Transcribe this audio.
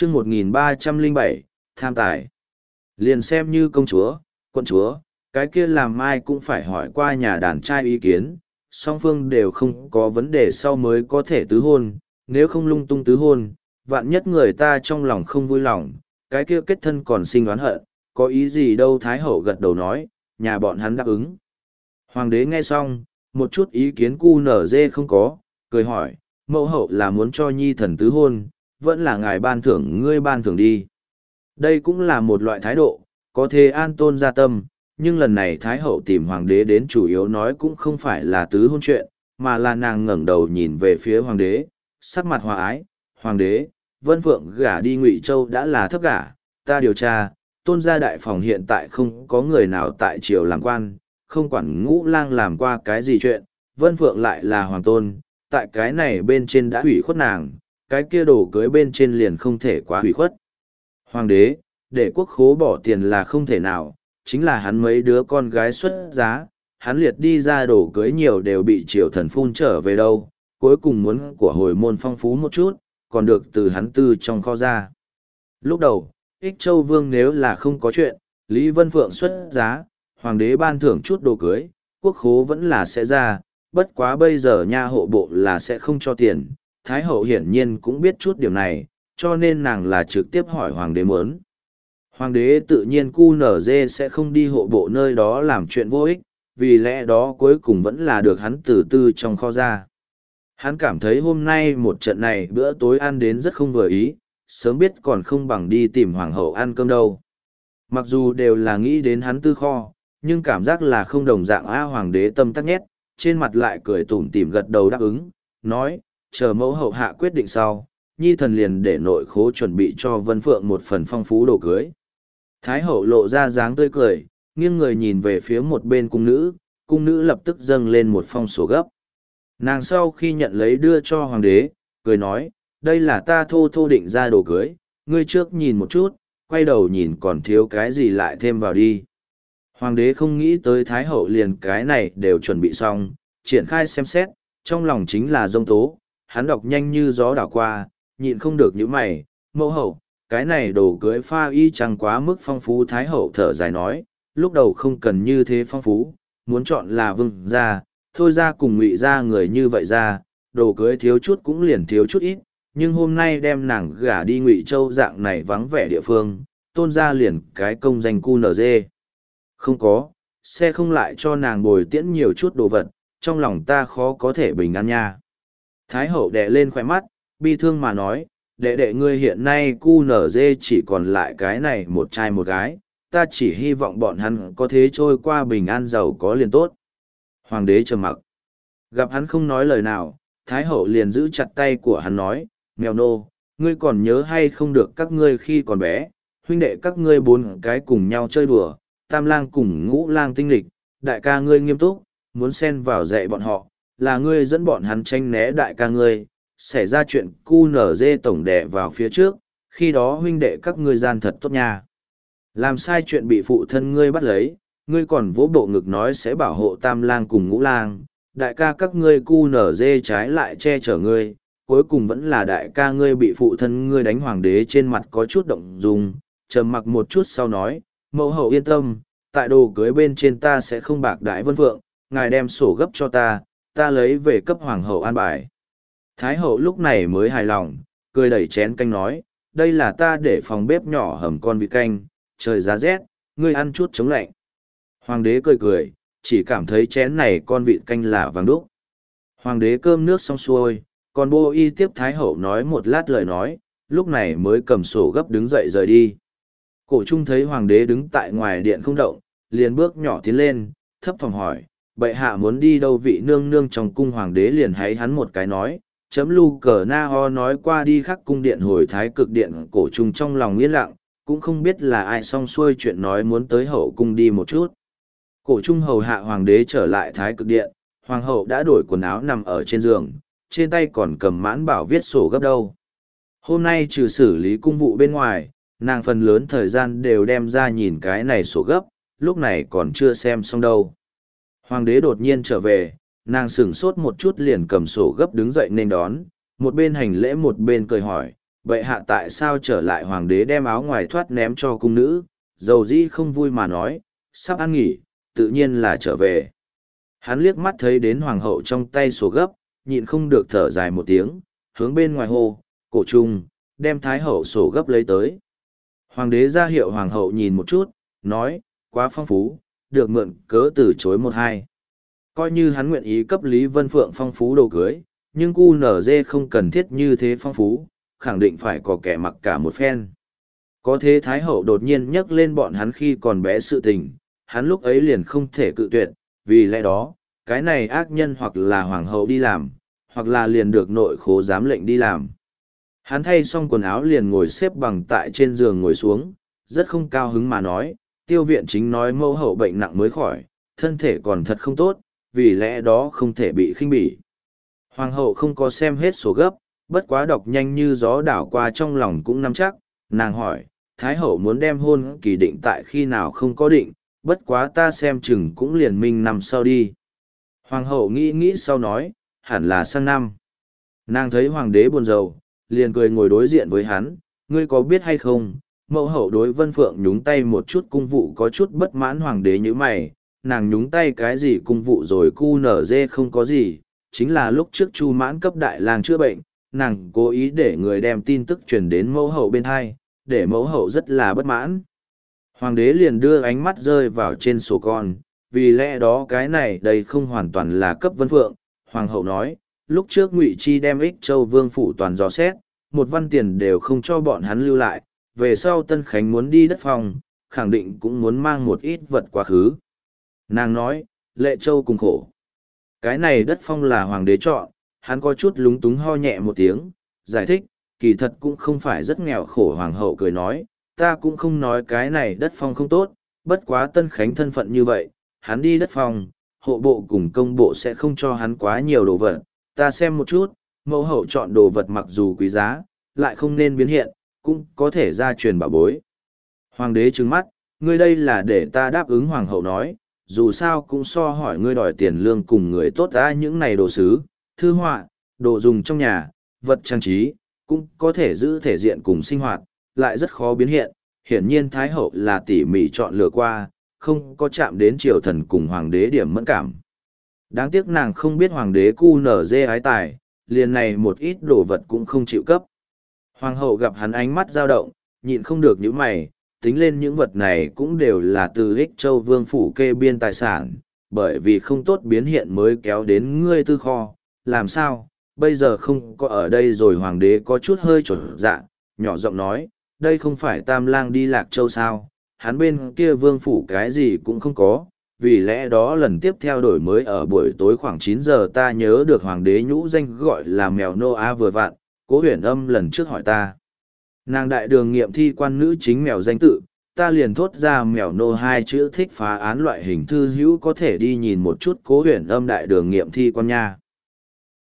chương 1307, tham tài. Liền xem như công chúa, quận chúa, cái kia làm mai cũng phải hỏi qua nhà đàn trai ý kiến, song phương đều không có vấn đề sau mới có thể tứ hôn, nếu không lung tung tứ hôn, vạn nhất người ta trong lòng không vui lòng, cái kia kết thân còn sinh oán hận, có ý gì đâu. Thái hậu gật đầu nói, nhà bọn hắn đáp ứng. Hoàng đế nghe xong, một chút ý kiến cu nở dê không có, cười hỏi, mẫu hậu là muốn cho nhi thần tứ hôn, vẫn là ngài ban thưởng ngươi ban thưởng đi. Đây cũng là một loại thái độ, có thể an tôn gia tâm, nhưng lần này Thái hậu tìm hoàng đế đến chủ yếu nói cũng không phải là tứ hôn chuyện, mà là nàng ngẩng đầu nhìn về phía hoàng đế, sắc mặt hòa ái, hoàng đế, Vân Phượng gả đi Ngụy Châu đã là thấp gả, ta điều tra, tôn gia đại phòng hiện tại không có người nào tại triều làm quan, không quản Ngũ Lang làm qua cái gì chuyện, Vân Phượng lại là hoàng tôn, tại cái này bên trên đã hủy khuất nàng, cái kia đồ cưới bên trên liền không thể quá hủy khuất. Hoàng đế, để quốc khố bỏ tiền là không thể nào, chính là hắn mấy đứa con gái xuất giá, hắn liệt đi ra đồ cưới nhiều đều bị triều thần phun trở về đâu, cuối cùng muốn của hồi môn phong phú một chút, còn được từ hắn tư trong kho ra. Lúc đầu, Ích Châu Vương nếu là không có chuyện, Lý Vân Phượng xuất giá, hoàng đế ban thưởng chút đồ cưới, quốc khố vẫn là sẽ ra, bất quá bây giờ nha hộ bộ là sẽ không cho tiền, Thái hậu hiển nhiên cũng biết chút điểm này, cho nên nàng là trực tiếp hỏi hoàng đế muốn. Hoàng đế tự nhiên cu nở dê sẽ không đi hộ bộ nơi đó làm chuyện vô ích, vì lẽ đó cuối cùng vẫn là được hắn từ tư trong kho ra. Hắn cảm thấy hôm nay một trận này bữa tối ăn đến rất không vừa ý, sớm biết còn không bằng đi tìm hoàng hậu ăn cơm đâu. Mặc dù đều là nghĩ đến hắn tư kho, nhưng cảm giác là không đồng dạng. Hoàng đế tâm tắc nhét, trên mặt lại cười tủm tỉm gật đầu đáp ứng, nói, chờ mẫu hậu hạ quyết định sau, nhi thần liền để nội khố chuẩn bị cho Vân Phượng một phần phong phú đồ cưới. Thái hậu lộ ra dáng tươi cười, nghiêng người nhìn về phía một bên cung nữ lập tức dâng lên một phong sổ gấp. Nàng sau khi nhận lấy đưa cho hoàng đế, cười nói, đây là ta thô thô định ra đồ cưới, ngươi trước nhìn một chút, quay đầu nhìn còn thiếu cái gì lại thêm vào đi. Hoàng đế không nghĩ tới Thái hậu liền cái này đều chuẩn bị xong, triển khai xem xét, trong lòng chính là dông tố, hắn đọc nhanh như gió đảo qua, nhịn không được những mày, mẫu hậu, cái này đồ cưới pha y chẳng quá mức phong phú. Thái hậu thở dài nói, lúc đầu không cần như thế phong phú, muốn chọn là Vương gia, Thôi gia cùng Ngụy gia người như vậy ra, đồ cưới thiếu chút cũng liền thiếu chút ít, nhưng hôm nay đem nàng gả đi Ngụy Châu dạng này vắng vẻ địa phương, tôn gia liền cái công danh cu nở dê. Không có, sẽ không lại cho nàng bồi tiễn nhiều chút đồ vật, trong lòng ta khó có thể bình an nha. Thái hậu đè lên khóe mắt, bi thương mà nói, đệ đệ ngươi hiện nay cu nở dê chỉ còn lại cái này một trai một gái, ta chỉ hy vọng bọn hắn có thế trôi qua bình an giàu có liền tốt. Hoàng đế trầm mặc. Gặp hắn không nói lời nào, Thái hậu liền giữ chặt tay của hắn nói, mèo nô, ngươi còn nhớ hay không được các ngươi khi còn bé, huynh đệ các ngươi bốn cái cùng nhau chơi đùa, Tam lang cùng Ngũ lang tinh lịch, đại ca ngươi nghiêm túc, muốn xen vào dạy bọn họ, là ngươi dẫn bọn hắn tranh né đại ca ngươi, xảy ra chuyện cu nở dê tổng đẻ vào phía trước, khi đó huynh đệ các ngươi gian thật tốt nha. Làm sai chuyện bị phụ thân ngươi bắt lấy, ngươi còn vỗ bộ ngực nói sẽ bảo hộ Tam lang cùng Ngũ lang, đại ca các ngươi cu nở dê trái lại che chở ngươi, cuối cùng vẫn là đại ca ngươi bị phụ thân ngươi đánh. Hoàng đế trên mặt có chút động dung, trầm mặc một chút sau nói, mẫu hậu yên tâm, tại đồ cưới bên trên ta sẽ không bạc đãi Vân Phượng, ngài đem sổ gấp cho ta lấy về cấp hoàng hậu an bài. Thái hậu lúc này mới hài lòng, cười đẩy chén canh nói, đây là ta để phòng bếp nhỏ hầm con vịt canh, trời giá rét, ngươi ăn chút chống lạnh. Hoàng đế cười cười, chỉ cảm thấy chén này con vịt canh là vàng đúc. Hoàng đế cơm nước xong xuôi, còn Bô Y tiếp Thái hậu nói một lát lời nói, lúc này mới cầm sổ gấp đứng dậy rời đi. Cổ trung thấy hoàng đế đứng tại ngoài điện không động, liền bước nhỏ tiến lên, thấp phòng hỏi, bệ hạ muốn đi đâu? Vị nương nương trong cung. Hoàng đế liền háy hắn một cái nói, chấm lu cờ na ho nói qua đi khắc cung điện hồi Thái Cực điện. Cổ trung trong lòng yên lặng, cũng không biết là ai xong xuôi chuyện nói muốn tới hậu cung đi một chút. Cổ trung hầu hạ hoàng đế trở lại Thái Cực điện, hoàng hậu đã đổi quần áo nằm ở trên giường, trên tay còn cầm mãn bảo viết sổ gấp đâu. Hôm nay trừ xử lý cung vụ bên ngoài, nàng phần lớn thời gian đều đem ra nhìn cái này sổ gấp, lúc này còn chưa xem xong đâu. Hoàng đế đột nhiên trở về, nàng sửng sốt một chút liền cầm sổ gấp đứng dậy nên đón, một bên hành lễ một bên cười hỏi, bệ hạ tại sao trở lại? Hoàng đế đem áo ngoài thoát ném cho cung nữ, dầu dĩ không vui mà nói, sắp ăn nghỉ, tự nhiên là trở về. Hắn liếc mắt thấy đến hoàng hậu trong tay sổ gấp, nhịn không được thở dài một tiếng, hướng bên ngoài hô, cổ trung, đem thái hậu sổ gấp lấy tới. Hoàng đế ra hiệu hoàng hậu nhìn một chút, nói, quá phong phú, được mượn cớ từ chối một hai. Coi như hắn nguyện ý cấp Lý Vân Phượng phong phú đồ cưới, nhưng QNZ không cần thiết như thế phong phú, khẳng định phải có kẻ mặc cả một phen. Có thế Thái Hậu đột nhiên nhắc lên bọn hắn khi còn bé sự tình, hắn lúc ấy liền không thể cự tuyệt, vì lẽ đó, cái này ác nhân hoặc là hoàng hậu đi làm, hoặc là liền được nội khố giám lệnh đi làm. Hắn thay xong quần áo liền ngồi xếp bằng tại trên giường ngồi xuống, rất không cao hứng mà nói, tiêu viện chính nói mẫu hậu bệnh nặng mới khỏi, thân thể còn thật không tốt, vì lẽ đó không thể bị khinh bỉ. Hoàng hậu không có xem hết số gấp, bất quá đọc nhanh như gió đảo qua trong lòng cũng nắm chắc, nàng hỏi, Thái hậu muốn đem hôn kỳ định tại khi nào không có định, bất quá ta xem chừng cũng liền minh năm sau đi. Hoàng hậu nghĩ nghĩ sau nói, hẳn là sang năm. Nàng thấy hoàng đế buồn rầu, liền cười ngồi đối diện với hắn, ngươi có biết hay không, mẫu hậu đối Vân Phượng nhúng tay một chút cung vụ có chút bất mãn. Hoàng đế như mày, nàng nhúng tay cái gì cung vụ rồi QNZ không có gì, chính là lúc trước Chu Mãn cấp đại lang chữa bệnh, nàng cố ý để người đem tin tức truyền đến mẫu hậu bên hai, để mẫu hậu rất là bất mãn. Hoàng đế liền đưa ánh mắt rơi vào trên sổ con, vì lẽ đó cái này đây không hoàn toàn là cấp Vân Phượng. Hoàng hậu nói, lúc trước Ngụy Chi đem Ích Châu Vương phủ toàn dò xét, một văn tiền đều không cho bọn hắn lưu lại, về sau Tân Khánh muốn đi đất phòng, khẳng định cũng muốn mang một ít vật quá khứ. Nàng nói, Lệ Châu cùng khổ. Cái này đất phong là hoàng đế chọn, hắn có chút lúng túng ho nhẹ một tiếng, giải thích, kỳ thật cũng không phải rất nghèo khổ. Hoàng hậu cười nói, ta cũng không nói cái này đất phong không tốt, bất quá Tân Khánh thân phận như vậy, hắn đi đất phong, hộ bộ cùng công bộ sẽ không cho hắn quá nhiều đồ vật. Ta xem một chút, mẫu hậu chọn đồ vật mặc dù quý giá, lại không nên biến hiện, cũng có thể ra truyền bảo bối. Hoàng đế trừng mắt, ngươi đây là để ta đáp ứng. Hoàng hậu nói, dù sao cũng so hỏi ngươi đòi tiền lương cùng người tốt ra những này đồ sứ, thư họa, đồ dùng trong nhà, vật trang trí, cũng có thể giữ thể diện cùng sinh hoạt, lại rất khó biến hiện. Hiển nhiên Thái hậu là tỉ mỉ chọn lựa qua, không có chạm đến triều thần cùng hoàng đế điểm mẫn cảm. Đáng tiếc nàng không biết hoàng đế QNZ ái tài, liền này một ít đồ vật cũng không chịu cấp. Hoàng hậu gặp hắn ánh mắt dao động, nhịn không được những mày, tính lên những vật này cũng đều là từ Ích Châu Vương phủ kê biên tài sản, bởi vì không tốt biến hiện mới kéo đến ngươi tư kho, làm sao, bây giờ không có ở đây rồi. Hoàng đế có chút hơi trột dạ, nhỏ giọng nói, đây không phải Tam Lang đi Lạc Châu sao, hắn bên kia Vương phủ cái gì cũng không có, vì lẽ đó lần tiếp theo đổi mới ở buổi tối khoảng 9 giờ. Ta nhớ được hoàng đế nhũ danh gọi là mèo Noa vừa vặn, Cố Huyền Âm lần trước hỏi ta. Nàng đại đường nghiệm thi quan nữ chính mèo danh tự, ta liền thốt ra mèo nô hai chữ, thích phá án loại hình thư hữu có thể đi nhìn một chút Cố Huyền Âm đại đường nghiệm thi quan nha.